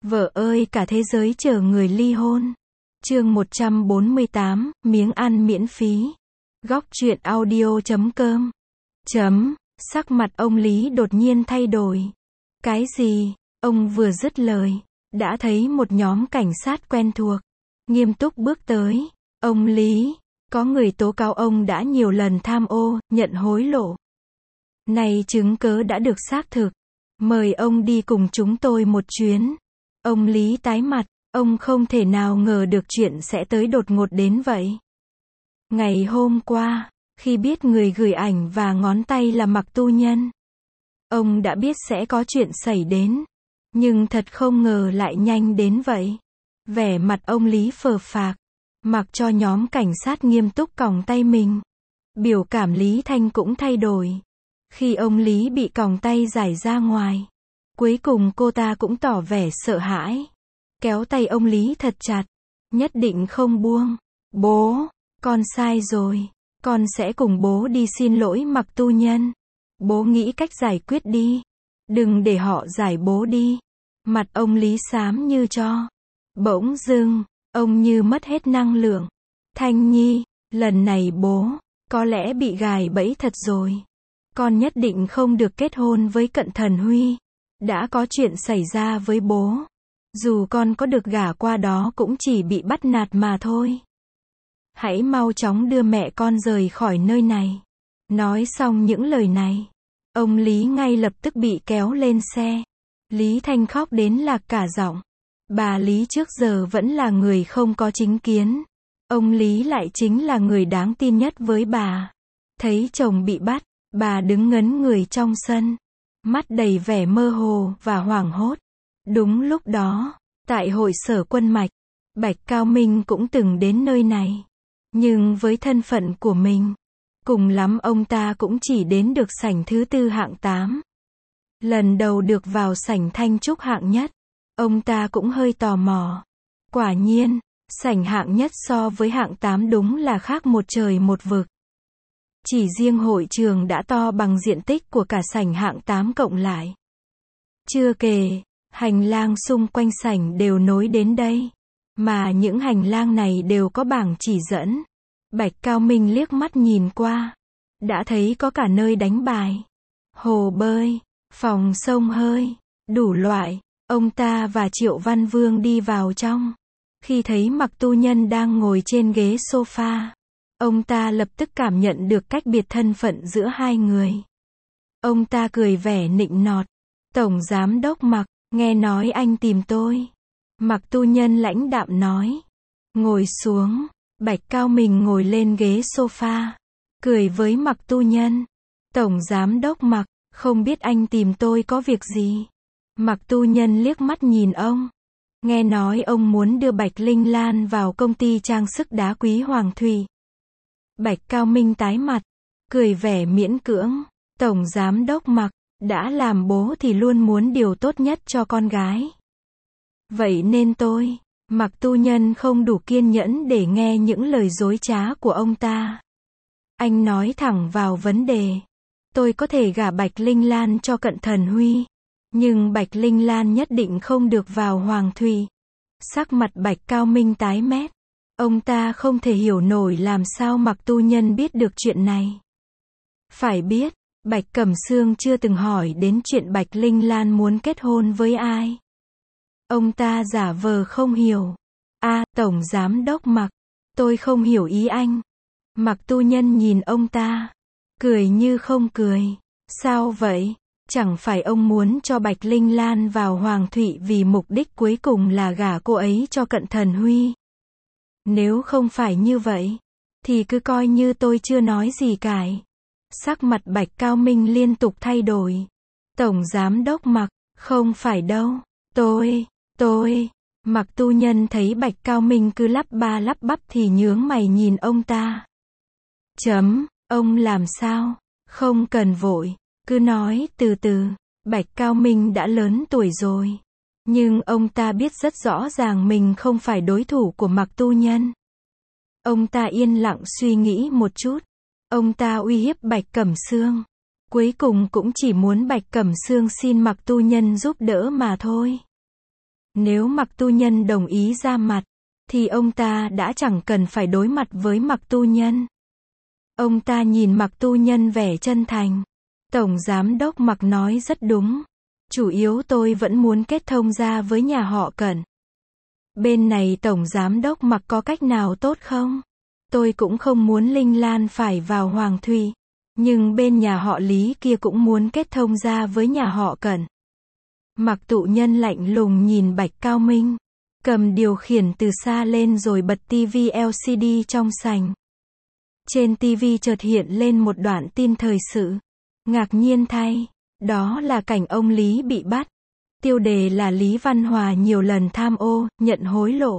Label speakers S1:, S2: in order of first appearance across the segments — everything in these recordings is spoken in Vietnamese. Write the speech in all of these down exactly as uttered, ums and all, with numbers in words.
S1: Vợ ơi cả thế giới chờ người ly hôn. Chương một trăm bốn mươi tám, miếng ăn miễn phí. Góc truyện audio chấm com. Chấm, sắc mặt ông Lý đột nhiên thay đổi. Cái gì? Ông vừa dứt lời, đã thấy một nhóm cảnh sát quen thuộc, nghiêm túc bước tới. Ông Lý, có người tố cáo ông đã nhiều lần tham ô, nhận hối lộ. Này chứng cớ đã được xác thực. Mời ông đi cùng chúng tôi một chuyến. Ông Lý tái mặt, ông không thể nào ngờ được chuyện sẽ tới đột ngột đến vậy. Ngày hôm qua, khi biết người gửi ảnh và ngón tay là Mạc Tu Nhân, ông đã biết sẽ có chuyện xảy đến. Nhưng thật không ngờ lại nhanh đến vậy. Vẻ mặt ông Lý phờ phạc, mặc cho nhóm cảnh sát nghiêm túc còng tay mình. Biểu cảm Lý Thanh cũng thay đổi. Khi ông Lý bị còng tay giải ra ngoài, cuối cùng cô ta cũng tỏ vẻ sợ hãi, kéo tay ông Lý thật chặt, nhất định không buông. Bố, con sai rồi, con sẽ cùng bố đi xin lỗi Mạc Tu Nhân. Bố nghĩ cách giải quyết đi, đừng để họ giải bố đi. Mặt ông Lý xám như tro. Bỗng dưng, ông như mất hết năng lượng. Thanh Nhi, lần này bố, có lẽ bị gài bẫy thật rồi. Con nhất định không được kết hôn với Cận Thần Huy. Đã có chuyện xảy ra với bố. Dù con có được gả qua đó cũng chỉ bị bắt nạt mà thôi. Hãy mau chóng đưa mẹ con rời khỏi nơi này. Nói xong những lời này, ông Lý ngay lập tức bị kéo lên xe. Lý Thanh khóc đến lạc cả giọng. Bà Lý trước giờ vẫn là người không có chính kiến. Ông Lý lại chính là người đáng tin nhất với bà. Thấy chồng bị bắt, bà đứng ngấn người trong sân, mắt đầy vẻ mơ hồ và hoảng hốt. Đúng lúc đó, tại hội sở Quân Mạch, Bạch Cao Minh cũng từng đến nơi này. Nhưng với thân phận của mình, cùng lắm ông ta cũng chỉ đến được sảnh thứ tư hạng tám. Lần đầu được vào sảnh Thanh Trúc hạng nhất, ông ta cũng hơi tò mò. Quả nhiên, sảnh hạng nhất so với hạng tám đúng là khác một trời một vực. Chỉ riêng hội trường đã to bằng diện tích của cả sảnh hạng tám cộng lại. Chưa kể, hành lang xung quanh sảnh đều nối đến đây. Mà những hành lang này đều có bảng chỉ dẫn. Bạch Cao Minh liếc mắt nhìn qua, đã thấy có cả nơi đánh bài, hồ bơi, phòng xông hơi, đủ loại. Ông ta và Triệu Văn Vương đi vào trong. Khi thấy Mạc Tu Nhân đang ngồi trên ghế sofa, ông ta lập tức cảm nhận được cách biệt thân phận giữa hai người. Ông ta cười vẻ nịnh nọt. Tổng Giám Đốc Mạc, nghe nói anh tìm tôi. Mạc Tu Nhân lãnh đạm nói. Ngồi xuống. Bạch Cao Minh ngồi lên ghế sofa, cười với Mạc Tu Nhân. Tổng Giám Đốc Mạc, không biết anh tìm tôi có việc gì? Mạc Tu Nhân liếc mắt nhìn ông. Nghe nói ông muốn đưa Bạch Linh Lan vào công ty trang sức đá quý Hoàng Thủy. Bạch Cao Minh tái mặt, cười vẻ miễn cưỡng. Tổng Giám Đốc Mạc, đã làm bố thì luôn muốn điều tốt nhất cho con gái. Vậy nên tôi, Mạc Tu Nhân không đủ kiên nhẫn để nghe những lời dối trá của ông ta. Anh nói thẳng vào vấn đề. Tôi có thể gả Bạch Linh Lan cho Cận Thần Huy, nhưng Bạch Linh Lan nhất định không được vào Hoàng Thủy. Sắc mặt Bạch Cao Minh tái mét. Ông ta không thể hiểu nổi làm sao Mạc Tu Nhân biết được chuyện này. Phải biết, Bạch Cẩm Sương chưa từng hỏi đến chuyện Bạch Linh Lan muốn kết hôn với ai. Ông ta giả vờ không hiểu. A, Tổng Giám Đốc Mạc, tôi không hiểu ý anh. Mạc Tu Nhân nhìn ông ta, cười như không cười. Sao vậy? Chẳng phải ông muốn cho Bạch Linh Lan vào Hoàng Thủy vì mục đích cuối cùng là gả cô ấy cho Cận Thần Huy? Nếu không phải như vậy, thì cứ coi như tôi chưa nói gì cả. Sắc mặt Bạch Cao Minh liên tục thay đổi. Tổng Giám Đốc Mạc, không phải đâu. Tôi, tôi, Mạc Tu Nhân thấy Bạch Cao Minh cứ lắp ba lắp bắp thì nhướng mày nhìn ông ta. Chấm, ông làm sao? Không cần vội, cứ nói từ từ. Bạch Cao Minh đã lớn tuổi rồi, nhưng ông ta biết rất rõ ràng mình không phải đối thủ của Mạc Tu Nhân. Ông ta yên lặng suy nghĩ một chút. Ông ta uy hiếp Bạch Cẩm Sương, cuối cùng cũng chỉ muốn Bạch Cẩm Sương xin Mạc Tu Nhân giúp đỡ mà thôi. Nếu Mạc Tu Nhân đồng ý ra mặt, thì ông ta đã chẳng cần phải đối mặt với Mạc Tu Nhân. Ông ta nhìn Mạc Tu Nhân vẻ chân thành. Tổng Giám đốc Mạc nói rất đúng. Chủ yếu tôi vẫn muốn kết thông ra với nhà họ Cẩn. Bên này Tổng Giám đốc Mạc có cách nào tốt không? Tôi cũng không muốn Linh Lan phải vào Hoàng Thủy. Nhưng bên nhà họ Lý kia cũng muốn kết thông ra với nhà họ Cẩn. Mạc Tụ Nhân lạnh lùng nhìn Bạch Cao Minh. Cầm điều khiển từ xa lên rồi bật tivi L C D trong sảnh. Trên tivi chợt hiện lên một đoạn tin thời sự. Ngạc nhiên thay, đó là cảnh ông Lý bị bắt. Tiêu đề là Lý Văn Hòa nhiều lần tham ô, nhận hối lộ.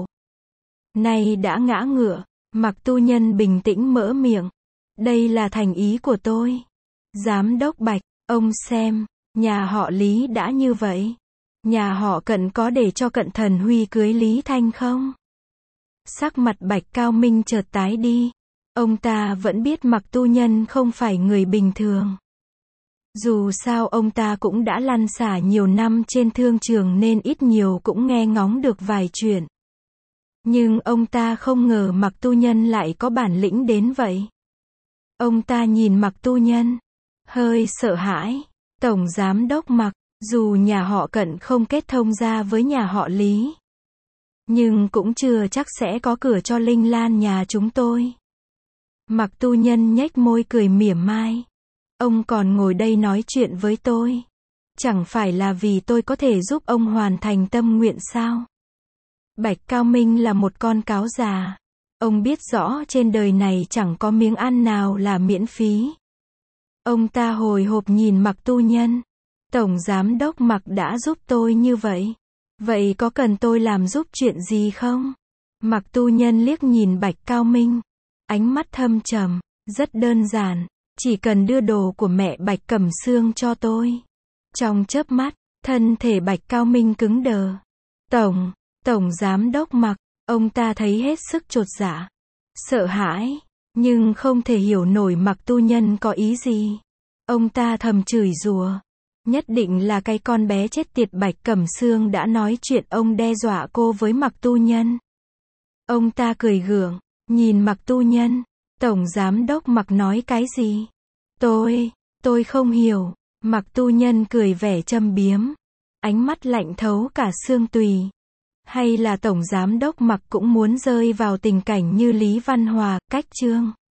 S1: Nay đã ngã ngựa, Mạc Tu Nhân bình tĩnh mở miệng. Đây là thành ý của tôi. Giám đốc Bạch, ông xem, nhà họ Lý đã như vậy. Nhà họ Cận có để cho Cận Thần Huy cưới Lý Thanh không? Sắc mặt Bạch Cao Minh chợt tái đi. Ông ta vẫn biết Mạc Tu Nhân không phải người bình thường. Dù sao ông ta cũng đã lăn xả nhiều năm trên thương trường nên ít nhiều cũng nghe ngóng được vài chuyện. Nhưng ông ta không ngờ Mạc Tu Nhân lại có bản lĩnh đến vậy. Ông ta nhìn Mạc Tu Nhân, hơi sợ hãi. Tổng Giám đốc Mạc, dù nhà họ Cận không kết thông ra với nhà họ Lý, nhưng cũng chưa chắc sẽ có cửa cho Linh Lan nhà chúng tôi. Mạc Tu Nhân nhếch môi cười mỉa mai. Ông còn ngồi đây nói chuyện với tôi. Chẳng phải là vì tôi có thể giúp ông hoàn thành tâm nguyện sao? Bạch Cao Minh là một con cáo già. Ông biết rõ trên đời này chẳng có miếng ăn nào là miễn phí. Ông ta hồi hộp nhìn Mạc Tu Nhân. Tổng Giám đốc Mạc đã giúp tôi như vậy. Vậy có cần tôi làm giúp chuyện gì không? Mạc Tu Nhân liếc nhìn Bạch Cao Minh. Ánh mắt thâm trầm. Rất đơn giản. Chỉ cần đưa đồ của mẹ Bạch Cẩm Sương cho tôi. Trong chớp mắt, thân thể Bạch Cao Minh cứng đờ. Tổng, Tổng Giám đốc Mạc, ông ta thấy hết sức chột dạ. Sợ hãi, nhưng không thể hiểu nổi Mạc Tu Nhân có ý gì. Ông ta thầm chửi rủa. Nhất định là cái con bé chết tiệt Bạch Cẩm Sương đã nói chuyện ông đe dọa cô với Mạc Tu Nhân. Ông ta cười gượng, nhìn Mạc Tu Nhân. Tổng Giám đốc Mạc nói cái gì? Tôi, tôi không hiểu. Mạc Tu Nhân cười vẻ châm biếm. Ánh mắt lạnh thấu cả xương tùy. Hay là Tổng Giám đốc Mạc cũng muốn rơi vào tình cảnh như Lý Văn Hòa, cách chương